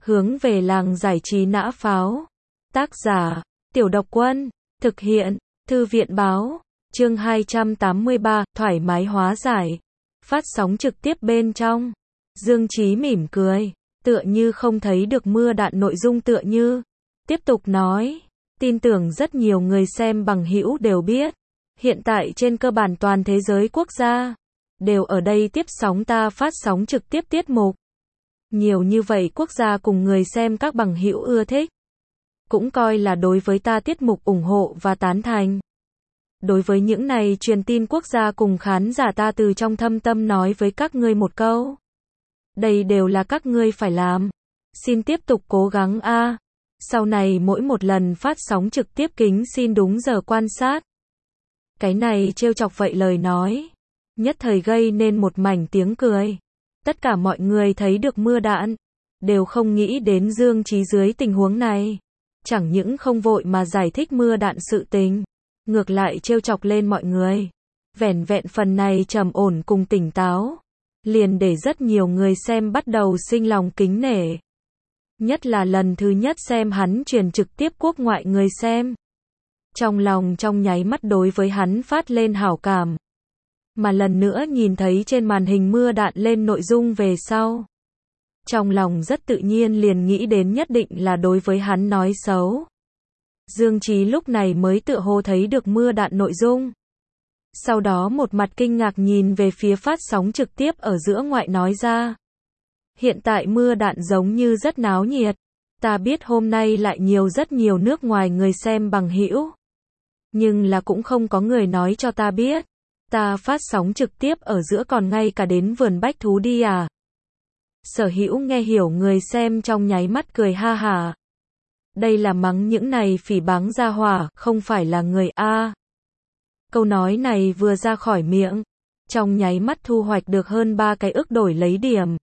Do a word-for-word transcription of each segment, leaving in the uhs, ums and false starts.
Hướng về làng giải trí nã pháo. Tác giả, Tiểu Độc Quân. Thực hiện, Thư viện Báo. Chương hai trăm tám mươi ba, thoải mái hóa giải. Phát sóng trực tiếp bên trong. Dương Chí mỉm cười, tựa như không thấy được mưa đạn nội dung tựa như. Tiếp tục nói, tin tưởng rất nhiều người xem bằng hữu đều biết. Hiện tại trên cơ bản toàn thế giới quốc gia đều ở đây tiếp sóng ta phát sóng trực tiếp tiết mục. Nhiều như vậy quốc gia cùng người xem các bằng hữu ưa thích. Cũng coi là đối với ta tiết mục ủng hộ và tán thành. Đối với những này truyền tin quốc gia cùng khán giả ta từ trong thâm tâm nói với các ngươi một câu. Đây đều là các ngươi phải làm. Xin tiếp tục cố gắng a. Sau này mỗi một lần phát sóng trực tiếp kính xin đúng giờ quan sát. Cái này trêu chọc vậy lời nói. Nhất thời gây nên một mảnh tiếng cười. Tất cả mọi người thấy được mưa đạn. Đều không nghĩ đến Dương Chí dưới tình huống này. Chẳng những không vội mà giải thích mưa đạn sự tình. Ngược lại trêu chọc lên mọi người. Vẻn vẹn phần này trầm ổn cùng tỉnh táo. Liền để rất nhiều người xem bắt đầu sinh lòng kính nể. Nhất là lần thứ nhất xem hắn truyền trực tiếp quốc ngoại người xem. Trong lòng trong nháy mắt đối với hắn phát lên hảo cảm. Mà lần nữa nhìn thấy trên màn hình mưa đạn lên nội dung về sau. Trong lòng rất tự nhiên liền nghĩ đến nhất định là đối với hắn nói xấu. Dương Chí lúc này mới tựa hồ thấy được mưa đạn nội dung. Sau đó một mặt kinh ngạc nhìn về phía phát sóng trực tiếp ở giữa ngoại nói ra. Hiện tại mưa đạn giống như rất náo nhiệt. Ta biết hôm nay lại nhiều rất nhiều nước ngoài người xem bằng hữu. Nhưng là cũng không có người nói cho ta biết. Ta phát sóng trực tiếp ở giữa còn ngay cả đến vườn bách thú đi à. Sở hữu nghe hiểu người xem trong nháy mắt cười ha hả. Đây là mắng những này phỉ báng gia hỏa, không phải là người A. Câu nói này vừa ra khỏi miệng. Trong nháy mắt thu hoạch được hơn ba cái ức đổi lấy điểm.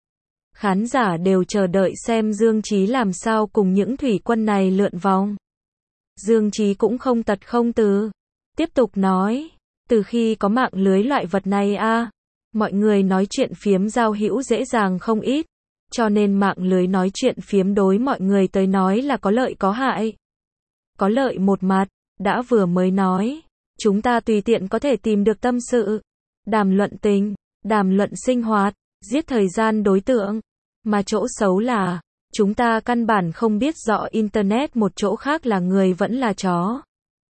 Khán giả đều chờ đợi xem Dương Chí làm sao cùng những thủy quân này lượn vòng. Dương Chí cũng không tật không từ. Tiếp tục nói. Từ khi có mạng lưới loại vật này a, mọi người nói chuyện phiếm giao hữu dễ dàng không ít. Cho nên mạng lưới nói chuyện phiếm đối mọi người tới nói là có lợi có hại. Có lợi một mặt, đã vừa mới nói. Chúng ta tùy tiện có thể tìm được tâm sự. Đàm luận tình, đàm luận sinh hoạt, giết thời gian đối tượng. Mà chỗ xấu là, chúng ta căn bản không biết rõ Internet một chỗ khác là người vẫn là chó.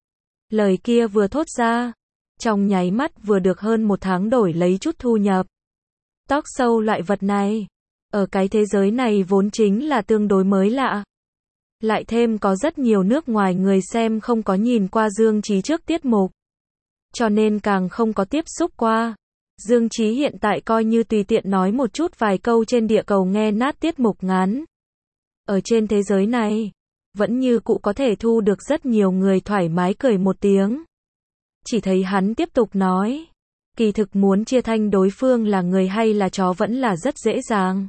Lời kia vừa thốt ra. Trong nháy mắt vừa được hơn một tháng đổi lấy chút thu nhập. Talk show loại vật này. Ở cái thế giới này vốn chính là tương đối mới lạ. Lại thêm có rất nhiều nước ngoài người xem không có nhìn qua Dương Chí trước tiết mục. Cho nên càng không có tiếp xúc qua. Dương Chí hiện tại coi như tùy tiện nói một chút vài câu trên địa cầu nghe nát tiết mục ngắn. Ở trên thế giới này, vẫn như cũ có thể thu được rất nhiều người thoải mái cười một tiếng. Chỉ thấy hắn tiếp tục nói. Kỳ thực muốn chia thanh đối phương là người hay là chó vẫn là rất dễ dàng.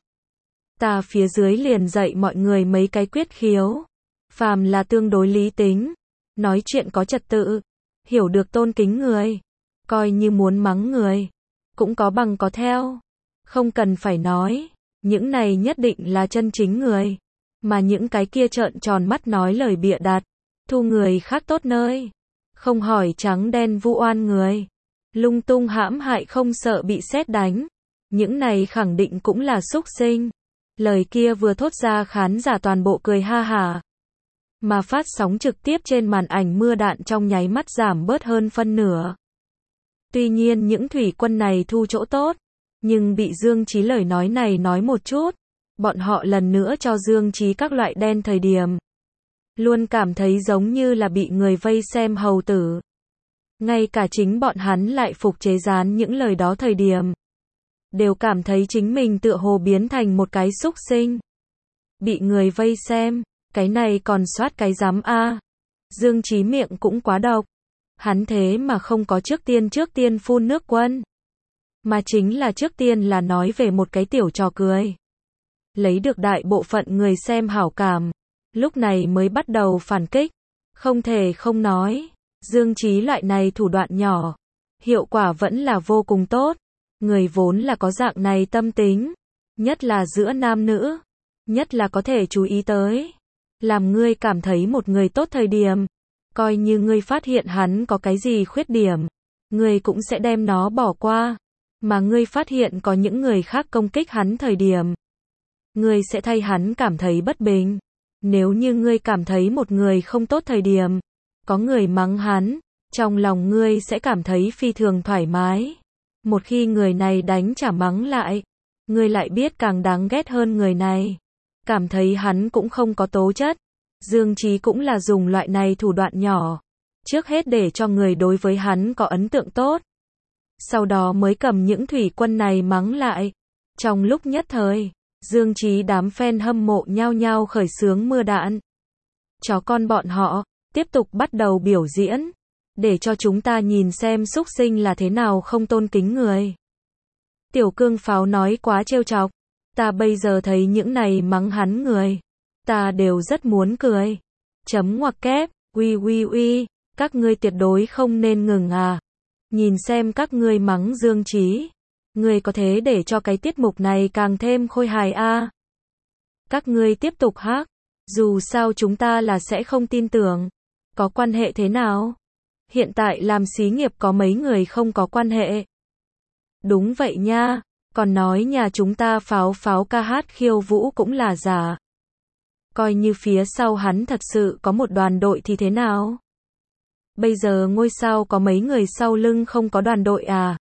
Ta phía dưới liền dạy mọi người mấy cái quyết khiếu. Phàm là tương đối lý tính. Nói chuyện có trật tự. Hiểu được tôn kính người. Coi như muốn mắng người. Cũng có bằng có theo. Không cần phải nói. Những này nhất định là chân chính người. Mà những cái kia trợn tròn mắt nói lời bịa đặt. Thu người khác tốt nơi. Không hỏi trắng đen vu oan người. Lung tung hãm hại không sợ bị sét đánh. Những này khẳng định cũng là súc sinh. Lời kia vừa thốt ra khán giả toàn bộ cười ha hả. Mà phát sóng trực tiếp trên màn ảnh mưa đạn trong nháy mắt giảm bớt hơn phân nửa. Tuy nhiên những thủy quân này thu chỗ tốt. Nhưng bị Dương Chí lời nói này nói một chút. Bọn họ lần nữa cho Dương Chí các loại đen thời điểm. Luôn cảm thấy giống như là bị người vây xem hầu tử. Ngay cả chính bọn hắn lại phục chế dán những lời đó thời điểm. Đều cảm thấy chính mình tựa hồ biến thành một cái súc sinh. Bị người vây xem, cái này còn soát cái dám a. Dương Chí miệng cũng quá độc. Hắn thế mà không có trước tiên trước tiên phun nước quân. Mà chính là trước tiên là nói về một cái tiểu trò cười. Lấy được đại bộ phận người xem hảo cảm. Lúc này mới bắt đầu phản kích. Không thể không nói. Dương Chí loại này thủ đoạn nhỏ. Hiệu quả vẫn là vô cùng tốt. Người vốn là có dạng này tâm tính. Nhất là giữa nam nữ. nhất là có thể chú ý tới. Làm ngươi cảm thấy một người tốt thời điểm, coi như ngươi phát hiện hắn có cái gì khuyết điểm, ngươi cũng sẽ đem nó bỏ qua. Mà ngươi phát hiện có những người khác công kích hắn thời điểm, ngươi sẽ thay hắn cảm thấy bất bình. Nếu như ngươi cảm thấy một người không tốt thời điểm, có người mắng hắn, trong lòng ngươi sẽ cảm thấy phi thường thoải mái. Một khi người này đánh trả mắng lại, ngươi lại biết càng đáng ghét hơn người này. Cảm thấy hắn cũng không có tố chất. Dương Chí cũng là dùng loại này thủ đoạn nhỏ. Trước hết để cho người đối với hắn có ấn tượng tốt. Sau đó mới cầm những thủy quân này mắng lại. Trong lúc nhất thời, Dương Chí đám fan hâm mộ nhao nhao khởi xướng mưa đạn. Chó con bọn họ, tiếp tục bắt đầu biểu diễn. Để cho chúng ta nhìn xem súc sinh là thế nào không tôn kính người. Tiểu Cương Pháo nói quá trêu chọc. Ta bây giờ thấy những này mắng hắn người, ta đều rất muốn cười. Chấm ngoặc kép, uy uy uy, các ngươi tuyệt đối không nên ngừng à. Nhìn xem các ngươi mắng Dương Chí. Ngươi có thế để cho cái tiết mục này càng thêm khôi hài a. À. Các ngươi tiếp tục hát. Dù sao chúng ta là sẽ không tin tưởng. Có quan hệ thế nào? Hiện tại làm xí nghiệp có mấy người không có quan hệ. Đúng vậy nha. Còn nói nhà chúng ta Pháo Pháo ca hát khiêu vũ cũng là giả. Coi như phía sau hắn thật sự có một đoàn đội thì thế nào? Bây giờ ngôi sao có mấy người sau lưng không có đoàn đội à?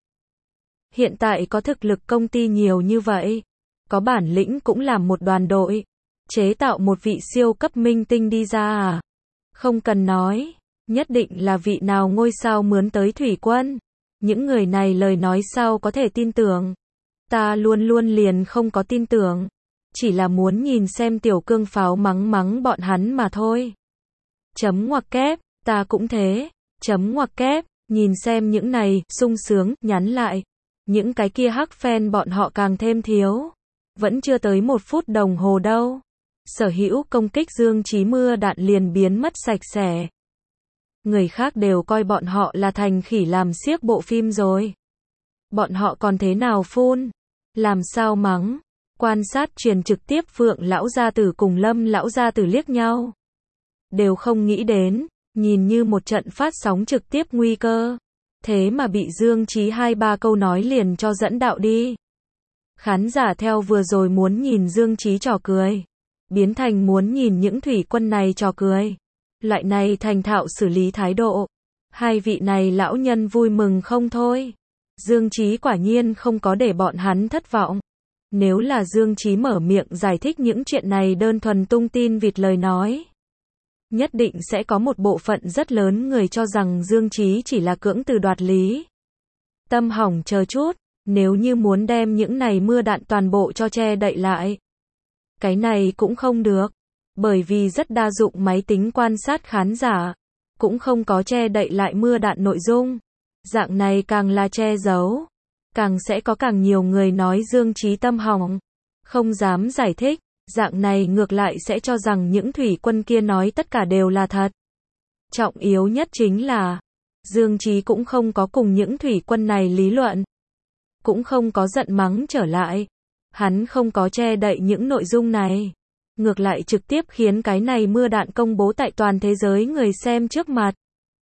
Hiện tại có thực lực công ty nhiều như vậy, có bản lĩnh cũng làm một đoàn đội, chế tạo một vị siêu cấp minh tinh đi ra à? Không cần nói, nhất định là vị nào ngôi sao mướn tới thủy quân. Những người này lời nói sao có thể tin tưởng? Ta luôn luôn liền không có tin tưởng, chỉ là muốn nhìn xem Tiểu Cương Pháo mắng mắng bọn hắn mà thôi. Chấm ngoặc kép, ta cũng thế, chấm ngoặc kép, nhìn xem những này, sung sướng, nhắn lại. Những cái kia hắc fan bọn họ càng thêm thiếu. Vẫn chưa tới một phút đồng hồ đâu. Sở hữu công kích Dương Chí mưa đạn liền biến mất sạch sẽ. Người khác đều coi bọn họ là thành khỉ làm xiếc bộ phim rồi. Bọn họ còn thế nào phun? Làm sao mắng? Quan sát truyền trực tiếp Phượng lão gia tử cùng Lâm lão gia tử liếc nhau. Đều không nghĩ đến, nhìn như một trận phát sóng trực tiếp nguy cơ. Thế mà bị Dương Chí hai ba câu nói liền cho dẫn đạo đi. Khán giả theo vừa rồi muốn nhìn Dương Chí trò cười, biến thành muốn nhìn những thủy quân này trò cười. Loại này thành thạo xử lý thái độ. Hai vị này lão nhân vui mừng không thôi. Dương Chí quả nhiên không có để bọn hắn thất vọng. Nếu là Dương Chí mở miệng giải thích những chuyện này đơn thuần tung tin vịt lời nói, nhất định sẽ có một bộ phận rất lớn người cho rằng Dương Chí chỉ là cưỡng từ đoạt lý. Tâm hỏng chờ chút, nếu như muốn đem những này mưa đạn toàn bộ cho che đậy lại, cái này cũng không được, bởi vì rất đa dụng máy tính quan sát khán giả, cũng không có che đậy lại mưa đạn nội dung. Dạng này càng là che giấu, càng sẽ có càng nhiều người nói Dương Chí tâm hỏng, không dám giải thích. Dạng này ngược lại sẽ cho rằng những thủy quân kia nói tất cả đều là thật. Trọng yếu nhất chính là, Dương Chí cũng không có cùng những thủy quân này lý luận, cũng không có giận mắng trở lại. Hắn không có che đậy những nội dung này, ngược lại trực tiếp khiến cái này mưa đạn công bố tại toàn thế giới người xem trước mặt.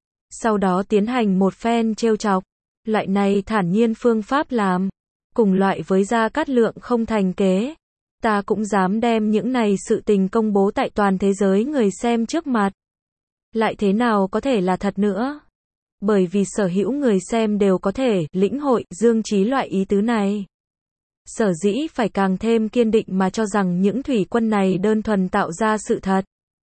Sau đó tiến hành một phen trêu chọc. Loại này thản nhiên phương pháp làm, cùng loại với Gia Cát Lượng không thành kế. Ta cũng dám đem những này sự tình công bố tại toàn thế giới người xem trước mặt. Lại thế nào có thể là thật nữa? Bởi vì sở hữu người xem đều có thể lĩnh hội Dương Chí loại ý tứ này. Sở dĩ phải càng thêm kiên định mà cho rằng những thủy quân này đơn thuần tạo ra sự thật.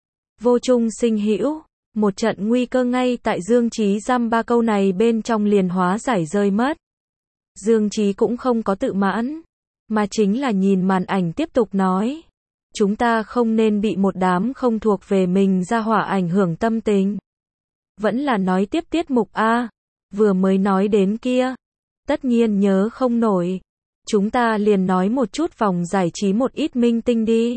Vô trung sinh hữu, một trận nguy cơ ngay tại Dương Chí dăm ba câu này bên trong liền hóa giải rơi mất. Dương Chí cũng không có tự mãn, mà chính là nhìn màn ảnh tiếp tục nói. Chúng ta không nên bị một đám không thuộc về mình ra hỏa ảnh hưởng tâm tình. Vẫn là nói tiếp tiết mục A, vừa mới nói đến kia. Tất nhiên nhớ không nổi. Chúng ta liền nói một chút vòng giải trí một ít minh tinh đi.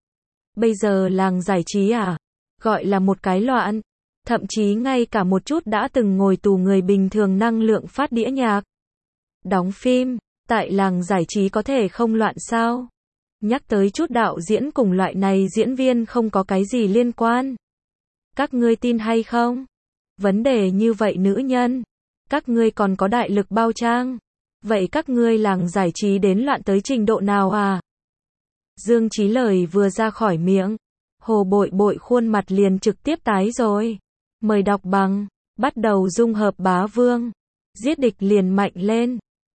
Bây giờ làng giải trí à? Gọi là một cái loạn. Thậm chí ngay cả một chút đã từng ngồi tù người bình thường năng lượng phát đĩa nhạc, đóng phim, tại làng giải trí có thể không loạn sao? Nhắc tới chút đạo diễn cùng loại này diễn viên không có cái gì liên quan. Các ngươi tin hay không? Vấn đề như vậy nữ nhân. Các ngươi còn có đại lực bao trang. Vậy các ngươi làng giải trí đến loạn tới trình độ nào à? Dương Chí lời vừa ra khỏi miệng. Hồ Bội Bội khuôn mặt liền trực tiếp tái rồi. Mời đọc bằng. Bắt đầu dung hợp bá vương. Giết địch liền mạnh lên.